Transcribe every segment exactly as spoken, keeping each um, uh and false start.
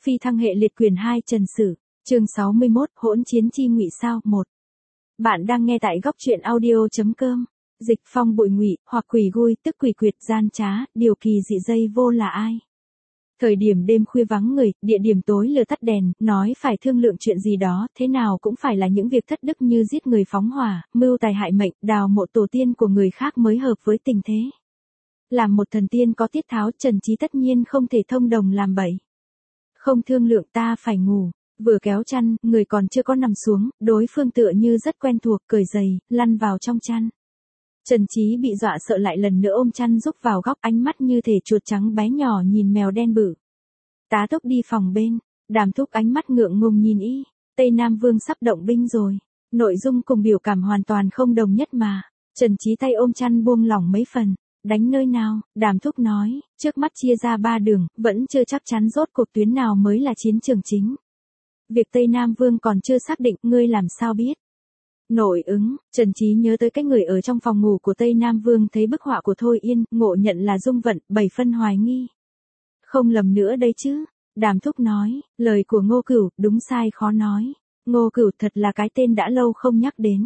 Phi thăng hệ liệt quyền hai Trần Sử, chương sáu mươi mốt, hỗn chiến chi ngụy sao, một. Bạn đang nghe tại góc truyện audio.com. Dịch phong bội ngụy, hoặc quỷ gui, tức quỷ quyệt, gian trá, điều kỳ dị dây vô là ai. Thời điểm đêm khuya vắng người, địa điểm tối lửa tắt đèn, nói phải thương lượng chuyện gì đó, thế nào cũng phải là những việc thất đức như giết người phóng hỏa, mưu tài hại mệnh, đào mộ tổ tiên của người khác mới hợp với tình thế. Làm một thần tiên có tiết tháo, Trần Chí tất nhiên không thể thông đồng làm bậy. Không thương lượng ta phải ngủ. Vừa kéo chăn, người còn chưa có nằm xuống, đối phương tựa như rất quen thuộc, cởi giày, lăn vào trong chăn. Trần Chí bị dọa sợ lại lần nữa ôm chăn rúc vào góc, ánh mắt như thể chuột trắng bé nhỏ nhìn mèo đen bự. Tá túc đi phòng bên, Đàm Thúc ánh mắt ngượng ngùng nhìn y, Tây Nam Vương sắp động binh rồi. Nội dung cùng biểu cảm hoàn toàn không đồng nhất mà. Trần Chí tay ôm chăn buông lỏng mấy phần. Đánh nơi nào, Đàm Thúc nói, trước mắt chia ra ba đường, vẫn chưa chắc chắn rốt cuộc tuyến nào mới là chiến trường chính. Việc Tây Nam Vương còn chưa xác định, ngươi làm sao biết? Nội ứng, Trần Chí nhớ tới cái người ở trong phòng ngủ của Tây Nam Vương thấy bức họa của Thôi Yên, ngộ nhận là Dung Vận, bảy phân hoài nghi. Không lầm nữa đây chứ? Đàm Thúc nói, lời của Ngô Cửu, đúng sai khó nói. Ngô Cửu thật là cái tên đã lâu không nhắc đến.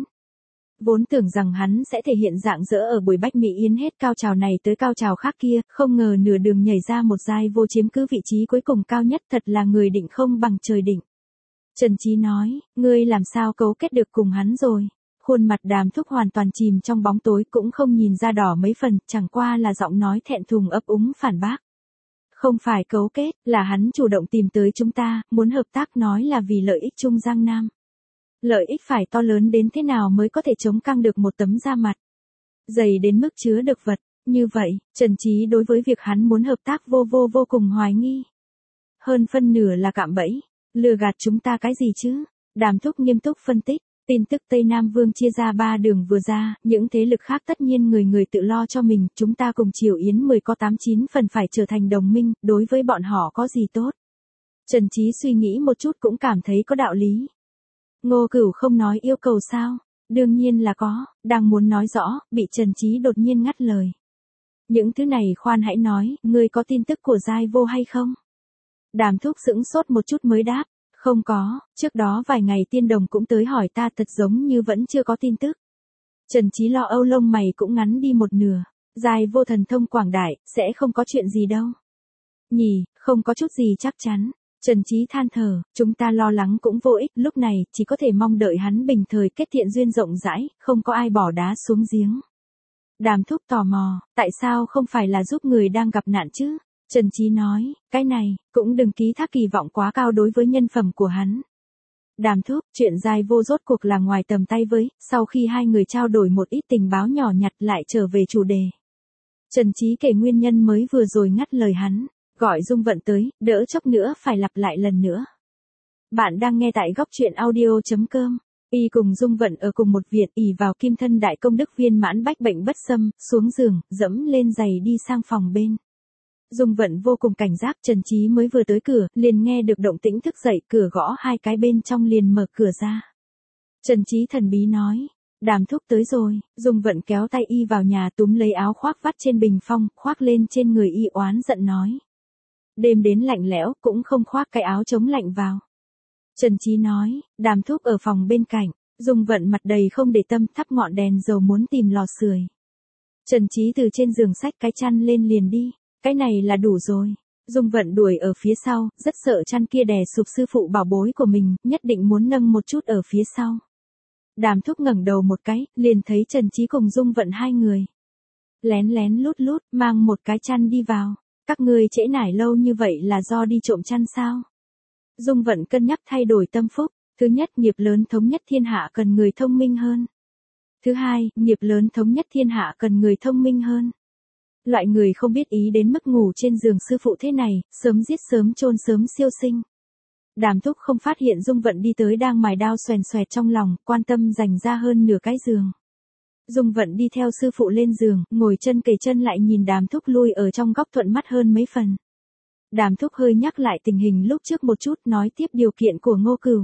Vốn tưởng rằng hắn sẽ thể hiện dạng dỡ ở buổi Bách Mỹ Yến hết cao trào này tới cao trào khác kia, không ngờ nửa đường nhảy ra một giai vô chiếm cứ vị trí cuối cùng cao nhất, thật là người định không bằng trời định. Trần Chí nói, ngươi làm sao cấu kết được cùng hắn rồi? Khuôn mặt Đàm Thúc hoàn toàn chìm trong bóng tối, cũng không nhìn ra đỏ mấy phần, chẳng qua là giọng nói thẹn thùng ấp úng phản bác. Không phải cấu kết, là hắn chủ động tìm tới chúng ta, muốn hợp tác, nói là vì lợi ích chung Giang Nam. Lợi ích phải to lớn đến thế nào mới có thể chống căng được một tấm da mặt dày đến mức chứa được vật. Như vậy, Trần Chí đối với việc hắn muốn hợp tác vô vô vô cùng hoài nghi. Hơn phân nửa là cạm bẫy, lừa gạt chúng ta cái gì chứ? Đàm Thúc nghiêm túc phân tích, tin tức Tây Nam Vương chia ra ba đường vừa ra, những thế lực khác tất nhiên người người tự lo cho mình, chúng ta cùng Triều Yến mười có tám chín phần phải trở thành đồng minh, đối với bọn họ có gì tốt? Trần Chí suy nghĩ một chút cũng cảm thấy có đạo lý. Ngô Cửu không nói yêu cầu sao? Đương nhiên là có, đang muốn nói rõ, bị Trần Chí đột nhiên ngắt lời. Những thứ này khoan hãy nói, ngươi có tin tức của giai vô hay không? Đàm Thúc sững sốt một chút mới đáp, không có, trước đó vài ngày Tiên Đồng cũng tới hỏi ta, thật giống như vẫn chưa có tin tức. Trần Chí lo âu, lông mày cũng ngắn đi một nửa, giai vô thần thông quảng đại, sẽ không có chuyện gì đâu. Nhỉ, không có chút gì chắc chắn. Trần Chí than thở, chúng ta lo lắng cũng vô ích, lúc này chỉ có thể mong đợi hắn bình thời kết thiện duyên rộng rãi, không có ai bỏ đá xuống giếng. Đàm Thúc tò mò, tại sao không phải là giúp người đang gặp nạn chứ? Trần Chí nói, cái này, cũng đừng ký thác kỳ vọng quá cao đối với nhân phẩm của hắn. Đàm Thúc, chuyện giai vô rốt cuộc là ngoài tầm tay với, sau khi hai người trao đổi một ít tình báo nhỏ nhặt lại trở về chủ đề. Trần Chí kể nguyên nhân mới vừa rồi ngắt lời hắn. Gọi Dung Vận tới, đỡ chốc nữa phải lặp lại lần nữa. Bạn đang nghe tại góc truyện audio.com. Y cùng Dung Vận ở cùng một viện, ỷ vào kim thân đại công đức viên mãn bách bệnh bất xâm, xuống giường, dẫm lên giày đi sang phòng bên. Dung Vận vô cùng cảnh giác, Trần Chí mới vừa tới cửa, liền nghe được động tĩnh thức dậy, cửa gõ hai cái bên trong liền mở cửa ra. Trần Chí thần bí nói, Đàm Thúc tới rồi. Dung Vận kéo tay y vào nhà, túm lấy áo khoác vắt trên bình phong, khoác lên trên người y, oán giận nói. Đêm đến lạnh lẽo, cũng không khoác cái áo chống lạnh vào. Trần Chí nói, Đàm Thúc ở phòng bên cạnh. Dung Vận mặt đầy không để tâm, thắp ngọn đèn dầu muốn tìm lò sưởi. Trần Chí từ trên giường xách cái chăn lên liền đi, cái này là đủ rồi. Dung Vận đuổi ở phía sau, rất sợ chăn kia đè sụp sư phụ bảo bối của mình, nhất định muốn nâng một chút ở phía sau. Đàm Thúc ngẩng đầu một cái, liền thấy Trần Chí cùng Dung Vận hai người lén lén lút lút mang một cái chăn đi vào. Các ngươi trễ nải lâu như vậy là do đi trộm chăn sao? Dung Vận cân nhắc thay đổi tâm phúc. Thứ nhất, nghiệp lớn thống nhất thiên hạ cần người thông minh hơn. Thứ hai, nghiệp lớn thống nhất thiên hạ cần người thông minh hơn. Loại người không biết ý đến mức ngủ trên giường sư phụ thế này, sớm giết sớm chôn sớm siêu sinh. Đàm Thúc không phát hiện Dung Vận đi tới đang mài đao xoèn xoẹt trong lòng, quan tâm dành ra hơn nửa cái giường. Dung Vận đi theo sư phụ lên giường, ngồi chân kề chân lại nhìn Đàm Thúc lui ở trong góc thuận mắt hơn mấy phần. Đàm Thúc hơi nhắc lại tình hình lúc trước một chút, nói tiếp điều kiện của Ngô Cửu.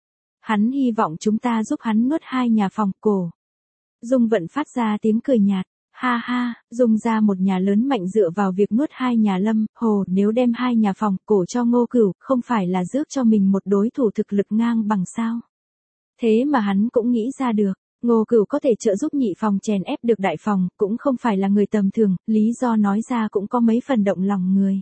Hắn hy vọng chúng ta giúp hắn nuốt hai nhà phòng cổ. Dung Vận phát ra tiếng cười nhạt, Ha ha, Dung ra một nhà lớn mạnh dựa vào việc nuốt hai nhà Lâm, Hồ, nếu đem hai nhà phòng cổ cho Ngô Cửu, không phải là rước cho mình một đối thủ thực lực ngang bằng sao. Thế mà hắn cũng nghĩ ra được, Ngô Cửu có thể trợ giúp nhị phòng chèn ép được đại phòng, cũng không phải là người tầm thường, lý do nói ra cũng có mấy phần động lòng người.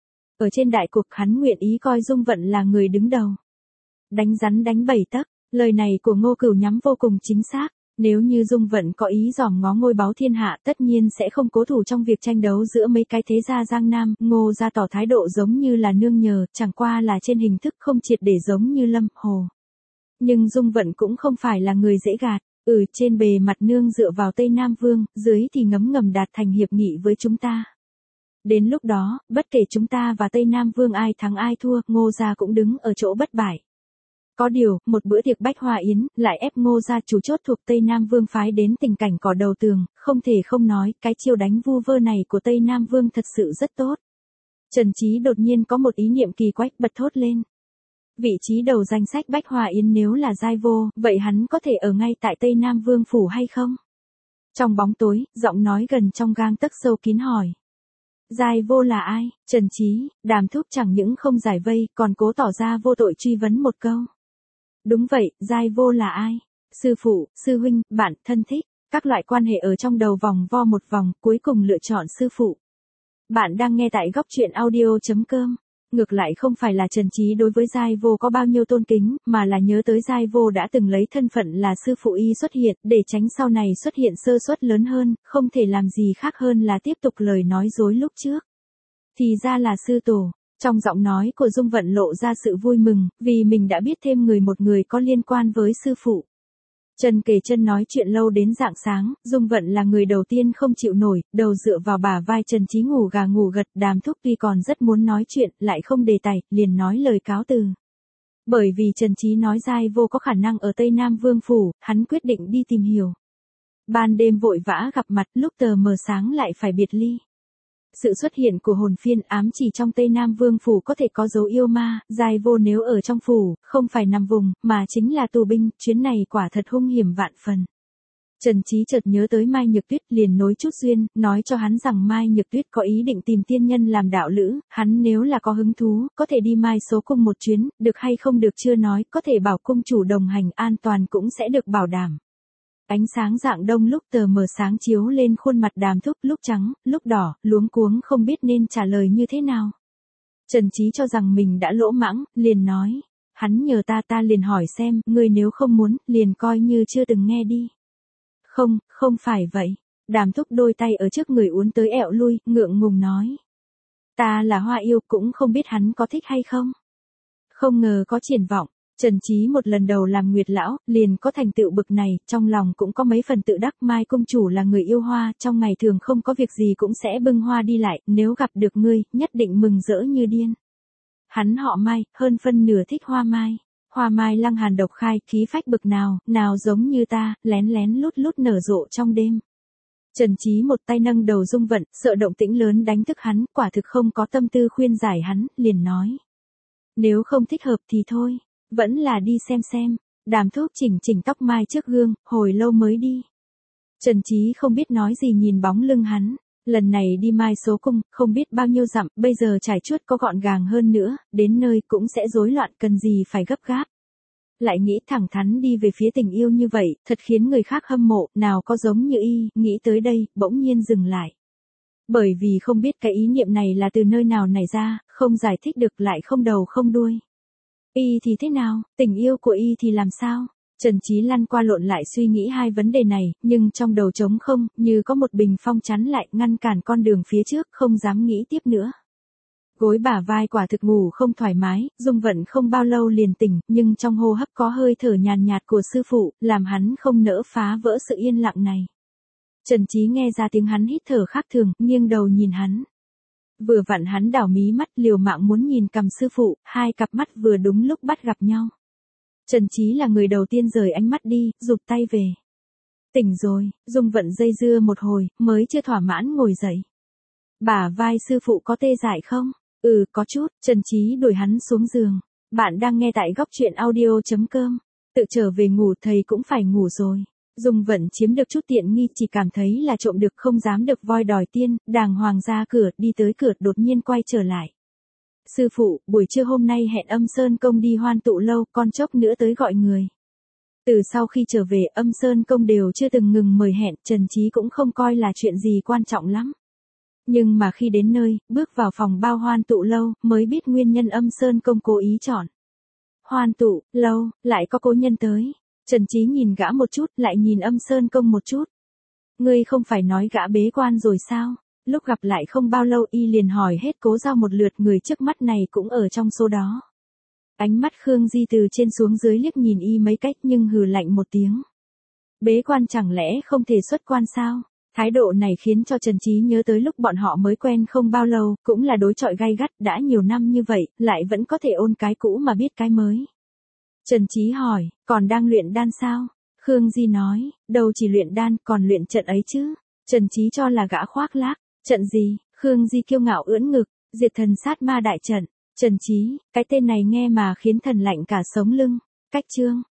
Ở trên đại cục hắn nguyện ý coi Dung Vận là người đứng đầu. Đánh rắn đánh bảy tấc, lời này của Ngô Cửu nhắm vô cùng chính xác. Nếu như Dung Vận có ý dòm ngó ngôi báu thiên hạ tất nhiên sẽ không cố thủ trong việc tranh đấu giữa mấy cái thế gia Giang Nam, Ngô gia tỏ thái độ giống như là nương nhờ, chẳng qua là trên hình thức không triệt để giống như Lâm, Hồ. Nhưng Dung Vận cũng không phải là người dễ gạt, ừ trên bề mặt nương dựa vào Tây Nam Vương, dưới thì ngấm ngầm đạt thành hiệp nghị với chúng ta. Đến lúc đó, bất kể chúng ta và Tây Nam Vương ai thắng ai thua, Ngô gia cũng đứng ở chỗ bất bại. Có điều, một bữa tiệc bách hoa yến, lại ép Ngô gia chủ chốt thuộc Tây Nam Vương phái đến tình cảnh cỏ đầu tường, không thể không nói, cái chiêu đánh vu vơ này của Tây Nam Vương thật sự rất tốt. Trần Chí đột nhiên có một ý niệm kỳ quái, bật thốt lên. Vị trí đầu danh sách bách hoa yến nếu là giai vô, vậy hắn có thể ở ngay tại Tây Nam Vương phủ hay không? Trong bóng tối, giọng nói gần trong gang tấc sâu kín hỏi. Giai vô là ai? Trần Chí, Đàm Thúc chẳng những không giải vây, còn cố tỏ ra vô tội truy vấn một câu. Đúng vậy, giai vô là ai? Sư phụ, sư huynh, bạn, thân thích, các loại quan hệ ở trong đầu vòng vo một vòng, cuối cùng lựa chọn sư phụ. Bạn đang nghe tại góc truyện audio chấm com. Ngược lại không phải là Trần Chí đối với giai vô có bao nhiêu tôn kính, mà là nhớ tới giai vô đã từng lấy thân phận là sư phụ y xuất hiện, để tránh sau này xuất hiện sơ suất lớn hơn, không thể làm gì khác hơn là tiếp tục lời nói dối lúc trước. Thì ra là sư tổ. Trong giọng nói của Dung Vận lộ ra sự vui mừng, vì mình đã biết thêm người một người có liên quan với sư phụ. Trần kề chân nói chuyện lâu đến rạng sáng, Dung Vận là người đầu tiên không chịu nổi, đầu dựa vào bả vai Trần Chí ngủ gà ngủ gật, Đàm Thúc tuy còn rất muốn nói chuyện, lại không đề tài, liền nói lời cáo từ. Bởi vì Trần Chí nói giai vô có khả năng ở Tây Nam Vương phủ, hắn quyết định đi tìm hiểu. Ban đêm vội vã gặp mặt, lúc tờ mờ sáng lại phải biệt ly. Sự xuất hiện của hồn phiên ám chỉ trong Tây Nam Vương phủ có thể có dấu yêu ma, giai vô nếu ở trong phủ, không phải nằm vùng, mà chính là tù binh, chuyến này quả thật hung hiểm vạn phần. Trần Chí chợt nhớ tới Mai Nhược Tuyết, liền nối chút duyên, nói cho hắn rằng Mai Nhược Tuyết có ý định tìm tiên nhân làm đạo lữ, hắn nếu là có hứng thú, có thể đi Mai số cung một chuyến, được hay không được chưa nói, có thể bảo cung chủ đồng hành an toàn cũng sẽ được bảo đảm. Ánh sáng rạng đông lúc tờ mờ sáng chiếu lên khuôn mặt Đàm Thúc, lúc trắng, lúc đỏ, luống cuống không biết nên trả lời như thế nào. Trần Chí cho rằng mình đã lỗ mãng, liền nói, hắn nhờ ta ta liền hỏi xem, ngươi nếu không muốn, liền coi như chưa từng nghe đi. Không, không phải vậy. Đàm Thúc đôi tay ở trước người uốn tới ẹo lui, ngượng ngùng nói. Ta là hoa yêu, cũng không biết hắn có thích hay không. Không ngờ có triển vọng. Trần Chí một lần đầu làm nguyệt lão, liền có thành tựu bực này, trong lòng cũng có mấy phần tự đắc. Mai công chủ là người yêu hoa, trong ngày thường không có việc gì cũng sẽ bưng hoa đi lại, nếu gặp được ngươi, nhất định mừng rỡ như điên. Hắn họ Mai, hơn phân nửa thích hoa mai. Hoa mai lăng hàn độc khai, khí phách bực nào, nào giống như ta, lén lén lút lút nở rộ trong đêm. Trần Chí một tay nâng đầu Dung Vận, sợ động tĩnh lớn đánh thức hắn, quả thực không có tâm tư khuyên giải hắn, liền nói. Nếu không thích hợp thì thôi. Vẫn là đi xem xem. Đàm Thúc chỉnh chỉnh tóc mai trước gương, hồi lâu mới đi. Trần Chí không biết nói gì nhìn bóng lưng hắn. Lần này đi Mai số cung, không biết bao nhiêu dặm, bây giờ trải chuốt có gọn gàng hơn nữa, đến nơi cũng sẽ rối loạn, cần gì phải gấp gáp. Lại nghĩ thẳng thắn đi về phía tình yêu như vậy, thật khiến người khác hâm mộ, nào có giống như y, nghĩ tới đây, bỗng nhiên dừng lại. Bởi vì không biết cái ý niệm này là từ nơi nào nảy ra, không giải thích được lại không đầu không đuôi. Y thì thế nào, tình yêu của y thì làm sao? Trần Chí lăn qua lộn lại suy nghĩ hai vấn đề này, nhưng trong đầu trống không, như có một bình phong chắn lại, ngăn cản con đường phía trước, không dám nghĩ tiếp nữa. Gối bả vai quả thực ngủ không thoải mái, Dung Vận không bao lâu liền tỉnh, nhưng trong hô hấp có hơi thở nhàn nhạt của sư phụ, làm hắn không nỡ phá vỡ sự yên lặng này. Trần Chí nghe ra tiếng hắn hít thở khác thường, nghiêng đầu nhìn hắn. Vừa vặn hắn đảo mí mắt liều mạng muốn nhìn cằm sư phụ, hai cặp mắt vừa đúng lúc bắt gặp nhau. Trần Chí là người đầu tiên rời ánh mắt đi, rụt tay về. Tỉnh rồi, Dung Vận dây dưa một hồi, mới chưa thỏa mãn ngồi dậy. Bả vai sư phụ có tê dại không? Ừ, có chút. Trần Chí đuổi hắn xuống giường. Bạn đang nghe tại góc truyện audio chấm com. Tự trở về ngủ thầy cũng phải ngủ rồi. Dùng vận chiếm được chút tiện nghi chỉ cảm thấy là trộm được không dám được voi đòi tiên, đàng hoàng ra cửa, đi tới cửa đột nhiên quay trở lại. Sư phụ, buổi trưa hôm nay hẹn Âm Sơn Công đi Hoan Tụ Lâu, con chốc nữa tới gọi người. Từ sau khi trở về Âm Sơn Công đều chưa từng ngừng mời hẹn, Trần Chí cũng không coi là chuyện gì quan trọng lắm. Nhưng mà khi đến nơi, bước vào phòng bao Hoan Tụ Lâu, mới biết nguyên nhân Âm Sơn Công cố ý chọn Hoan Tụ Lâu, lại có cố nhân tới. Trần Chí nhìn gã một chút, lại nhìn Âm Sơn Công một chút. Ngươi không phải nói gã bế quan rồi sao? Lúc gặp lại không bao lâu y liền hỏi hết Cố Giao một lượt, người trước mắt này cũng ở trong số đó. Ánh mắt Khương Di từ trên xuống dưới liếc nhìn y mấy cách nhưng hừ lạnh một tiếng. Bế quan chẳng lẽ không thể xuất quan sao? Thái độ này khiến cho Trần Chí nhớ tới lúc bọn họ mới quen không bao lâu, cũng là đối chọi gay gắt, đã nhiều năm như vậy, lại vẫn có thể ôn cái cũ mà biết cái mới. Trần Chí hỏi, còn đang luyện đan sao? Khương Di nói, đâu chỉ luyện đan, còn luyện trận ấy chứ. Trần Chí cho là gã khoác lác. Trận gì? Khương Di kiêu ngạo ưỡn ngực, diệt thần sát ma đại trận. Trần Chí, cái tên này nghe mà khiến thần lạnh cả sống lưng. Cách chương.